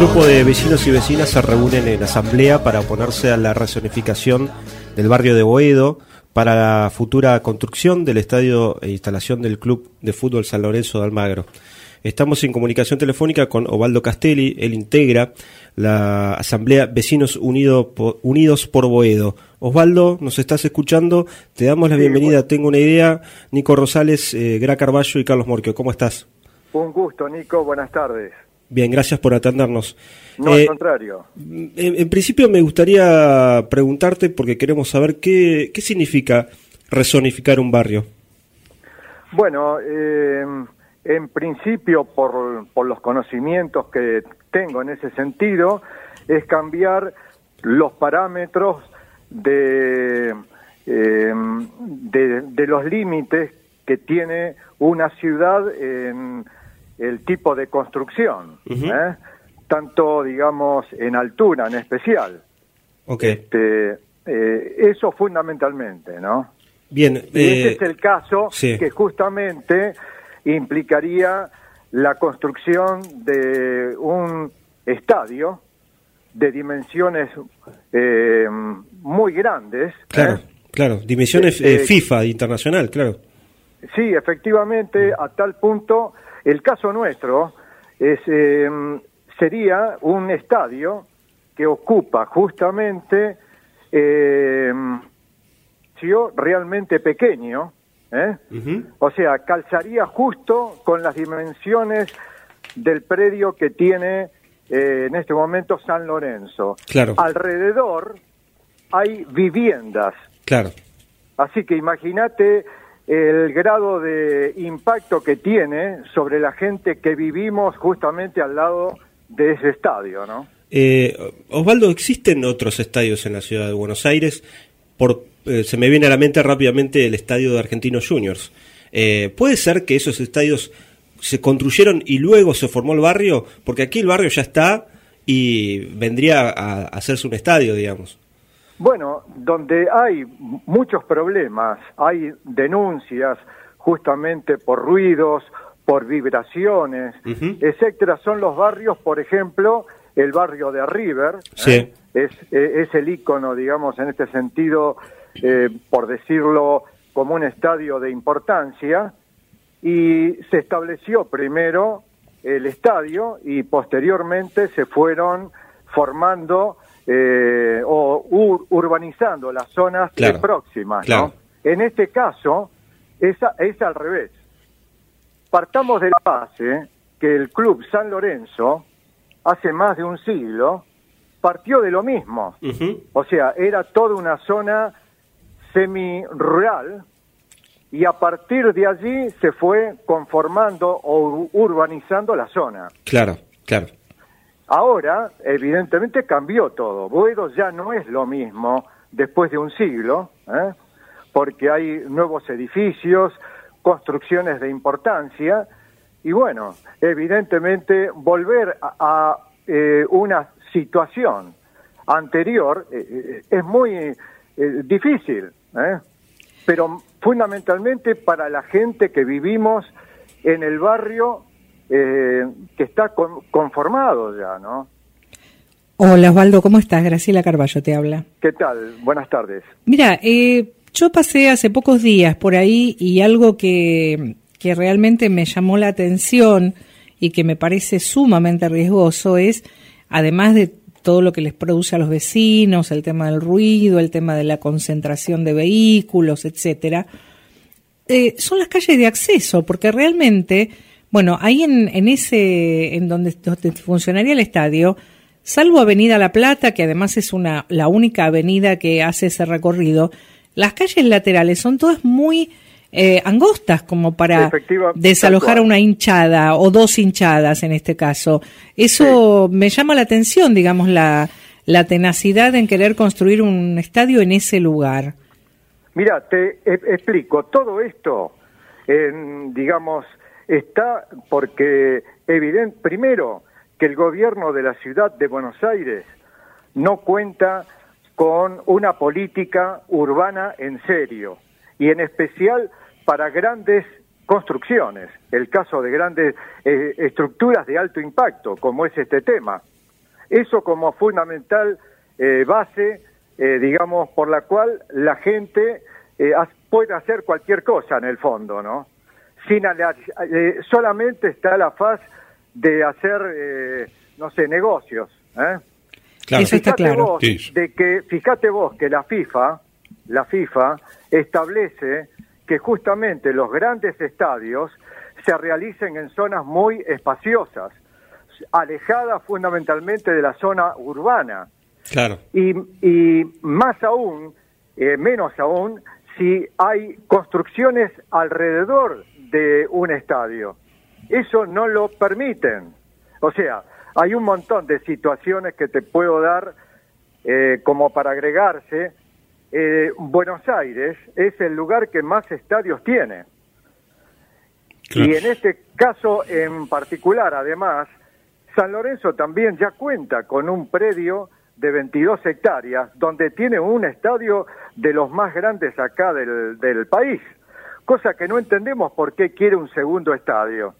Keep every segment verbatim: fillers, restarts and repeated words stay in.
grupo de vecinos y vecinas se reúnen en asamblea para oponerse a la rezonificación del barrio de Boedo para la futura construcción del estadio e instalación del Club de Fútbol San Lorenzo de Almagro. Estamos en comunicación telefónica con Osvaldo Castelli. Él integra la Asamblea Vecinos Unido por, Unidos por Boedo. Osvaldo, ¿nos estás escuchando? Te damos la bienvenida. Sí, bueno. Tengo una idea. Nico Rosales, eh, Gra Carballo y Carlos Morquio. ¿Cómo estás? Un gusto, Nico. Buenas tardes. Bien, gracias por atendernos. No, eh, al contrario. En, en principio me gustaría preguntarte, porque queremos saber qué, qué significa rezonificar un barrio. Bueno, eh, en principio, por, por los conocimientos que tengo en ese sentido, es cambiar los parámetros de, eh, de, de los límites que tiene una ciudad en el tipo de construcción, uh-huh. ¿eh? Tanto, digamos, en altura en especial. Okay. Este, eh, eso fundamentalmente, ¿no? Bien. Y eh, ese es el caso sí. que justamente implicaría la construcción de un estadio de dimensiones eh, muy grandes. Claro, ¿eh? claro, dimensiones eh, eh, FIFA internacional, claro. Sí, efectivamente, a tal punto, el caso nuestro es eh, sería un estadio que ocupa justamente eh, realmente pequeño, ¿eh? Uh-huh. O sea, calzaría justo con las dimensiones del predio que tiene eh, en este momento San Lorenzo. Claro. Alrededor hay viviendas. Claro. Así que imagínate el grado de impacto que tiene sobre la gente que vivimos justamente al lado de ese estadio, ¿no? Eh, Osvaldo, ¿existen otros estadios en la ciudad de Buenos Aires? Por, eh, se me viene a la mente rápidamente el estadio de Argentinos Juniors. Eh, ¿Puede ser que esos estadios se construyeron y luego se formó el barrio? Porque aquí el barrio ya está y vendría a, a hacerse un estadio, digamos. Bueno, donde hay muchos problemas, hay denuncias justamente por ruidos, por vibraciones, uh-huh. etcétera, son los barrios, por ejemplo, el barrio de River, sí. ¿eh? es, eh, es el ícono, digamos, en este sentido, eh, por decirlo, como un estadio de importancia, y se estableció primero el estadio y posteriormente se fueron formando Eh, o ur- urbanizando las zonas claro, próximas, claro. ¿no? En este caso es, a, es al revés. Partamos de la base que el Club San Lorenzo hace más de un siglo partió de lo mismo, uh-huh. o sea, era toda una zona semi-rural y a partir de allí se fue conformando o urbanizando la zona. Claro, claro. Ahora, evidentemente, cambió todo. Boedo ya no es lo mismo después de un siglo, ¿eh? Porque hay nuevos edificios, construcciones de importancia, y bueno, evidentemente, volver a, a eh, una situación anterior eh, es muy eh, difícil, ¿eh? Pero fundamentalmente para la gente que vivimos en el barrio Eh, que está con, conformado ya, ¿no? Hola Osvaldo, ¿cómo estás? Graciela Carballo te habla. ¿Qué tal? Buenas tardes. Mira, eh, yo pasé hace pocos días por ahí y algo que, que realmente me llamó la atención y que me parece sumamente riesgoso es, además de todo lo que les produce a los vecinos, el tema del ruido, el tema de la concentración de vehículos, etcétera, eh, son las calles de acceso, porque realmente... Bueno, ahí en, en ese, en donde, donde funcionaría el estadio, salvo Avenida La Plata, que además es una la única avenida que hace ese recorrido, las calles laterales son todas muy eh, angostas como para desalojar a una hinchada o dos hinchadas en este caso. Eso sí. Me llama la atención, digamos, la, la tenacidad en querer construir un estadio en ese lugar. Mira, te e- explico, todo esto, en, digamos... está porque, evidente, primero, que el gobierno de la ciudad de Buenos Aires no cuenta con una política urbana en serio, y en especial para grandes construcciones, el caso de grandes eh, estructuras de alto impacto, como es este tema. Eso como fundamental eh, base, eh, digamos, por la cual la gente eh, puede hacer cualquier cosa en el fondo, ¿no? Sin eh, solamente está la faz de hacer, eh, no sé, negocios, ¿eh? Claro. Eso está claro. Vos de que, fíjate vos que la FIFA, la FIFA establece que justamente los grandes estadios se realicen en zonas muy espaciosas, alejadas fundamentalmente de la zona urbana. Claro. Y, y más aún, eh, menos aún, si hay construcciones alrededor de un estadio. Eso no lo permiten. O sea, hay un montón de situaciones que te puedo dar eh, como para agregarse. Eh, Buenos Aires es el lugar que más estadios tiene. Claro. Y en este caso en particular, además, San Lorenzo también ya cuenta con un predio de veintidós hectáreas, donde tiene un estadio de los más grandes acá del, del país, cosa que no entendemos por qué quiere un segundo estadio.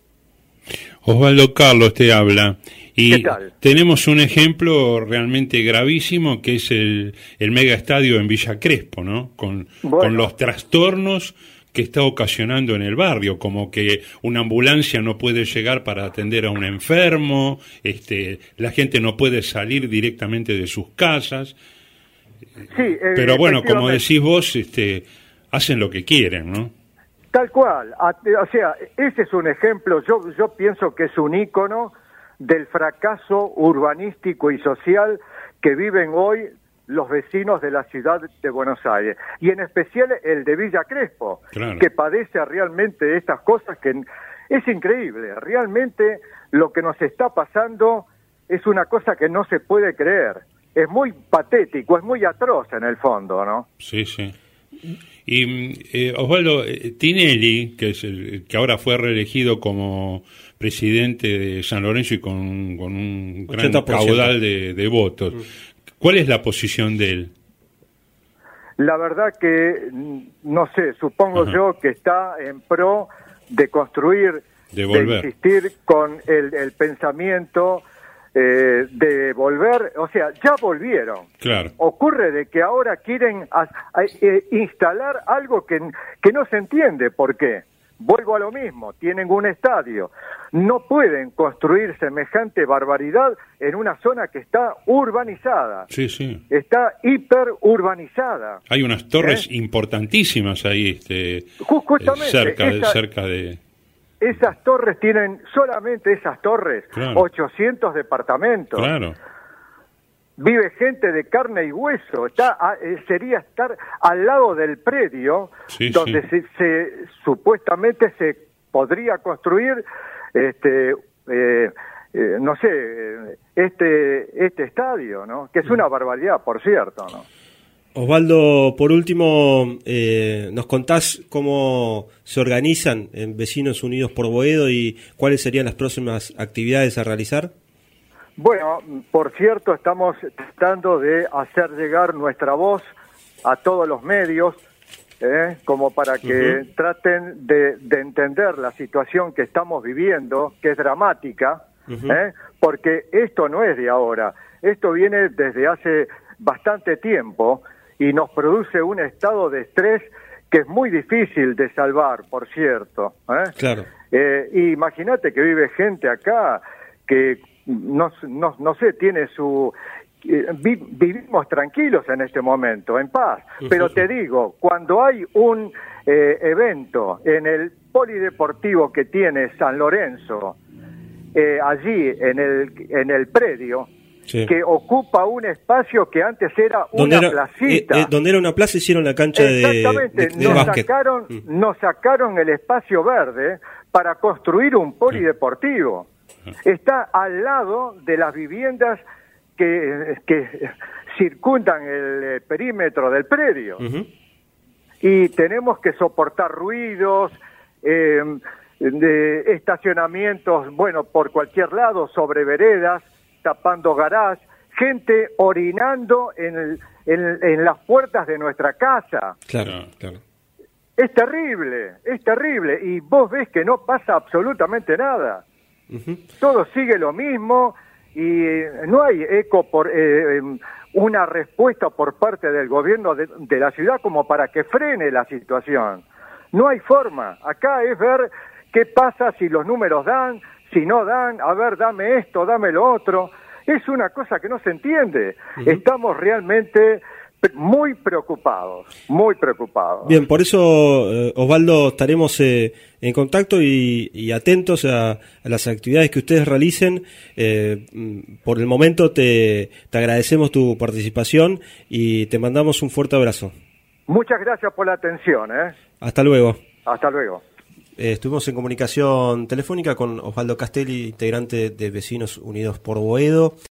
Osvaldo Carlos te habla, y tenemos un ejemplo realmente gravísimo que es el, el mega estadio en Villa Crespo, ¿no? Con, bueno. con los trastornos que está ocasionando en el barrio, como que una ambulancia no puede llegar para atender a un enfermo, este, la gente no puede salir directamente de sus casas. Sí, eh, pero bueno, como decís vos, este, hacen lo que quieren, ¿no? Tal cual, o sea, ese es un ejemplo, yo, yo pienso que es un ícono del fracaso urbanístico y social que viven hoy los vecinos de la ciudad de Buenos Aires, y en especial el de Villa Crespo, claro. que padece realmente estas cosas que es increíble, realmente lo que nos está pasando es una cosa que no se puede creer, es muy patético, es muy atroz en el fondo, ¿no? Sí, sí. Y eh, Osvaldo, Tinelli, que es el que ahora fue reelegido como presidente de San Lorenzo y con, con un gran caudal de, de votos, ¿cuál es la posición de él? La verdad que, no sé, supongo Ajá. yo que está en pro de construir, de, volver. de insistir con el, el pensamiento eh, de volver, o sea, ya volvieron. Claro. Ocurre de que ahora quieren a, a, a, instalar algo que, que no se entiende por qué. Vuelvo a lo mismo, tienen un estadio, no pueden construir semejante barbaridad en una zona que está urbanizada. Sí, sí. Está hiperurbanizada. Hay unas torres ¿Eh? importantísimas ahí, este, Justamente, cerca, esa, de, cerca de... Esas torres tienen, solamente esas torres, claro. ochocientos departamentos. Claro. Vive gente de carne y hueso, está eh, sería estar al lado del predio sí, donde sí. Se, se supuestamente se podría construir este eh, eh, no sé este este estadio, ¿no? Que es una barbaridad, por cierto, ¿no? Osvaldo, por último, eh, ¿nos contás cómo se organizan en Vecinos Unidos por Boedo y cuáles serían las próximas actividades a realizar? Bueno, por cierto, estamos tratando de hacer llegar nuestra voz a todos los medios, ¿eh? como para que uh-huh. traten de, de entender la situación que estamos viviendo, que es dramática, uh-huh. ¿eh? porque esto no es de ahora, esto viene desde hace bastante tiempo y nos produce un estado de estrés que es muy difícil de salvar, por cierto. ¿eh? Claro. Eh, imagínate que vive gente acá que... No, no, no sé, tiene su... Eh, vi, vivimos tranquilos en este momento, en paz, pero te digo, cuando hay un eh, evento en el polideportivo que tiene San Lorenzo, eh, allí en el, en el predio, sí. que ocupa un espacio que antes era una era, placita. Eh, eh, donde era una plaza hicieron la cancha Exactamente, de, de, de nos básquet. Sacaron, mm. nos sacaron el espacio verde para construir un polideportivo. Está al lado de las viviendas que, que circundan el perímetro del predio. Uh-huh. Y tenemos que soportar ruidos, eh, de estacionamientos, bueno, por cualquier lado, sobre veredas, tapando garage, gente orinando en, el, en, en las puertas de nuestra casa. Claro, claro. Es terrible, es terrible. Y vos ves que no pasa absolutamente nada. Uh-huh. Todo sigue lo mismo y no hay eco por eh, una respuesta por parte del gobierno de, de la ciudad como para que frene la situación. No hay forma. Acá es ver qué pasa si los números dan, si no dan, a ver, dame esto, dame lo otro. Es una cosa que no se entiende. Uh-huh. Estamos realmente muy preocupados, muy preocupados. Bien, por eso, eh, Osvaldo, estaremos eh, en contacto y, y atentos a, a las actividades que ustedes realicen. Eh, por el momento te, te agradecemos tu participación y te mandamos un fuerte abrazo. Muchas gracias por la atención. ¿eh? Hasta luego. Hasta luego. Eh, estuvimos en comunicación telefónica con Osvaldo Castelli, integrante de Vecinos Unidos por Boedo.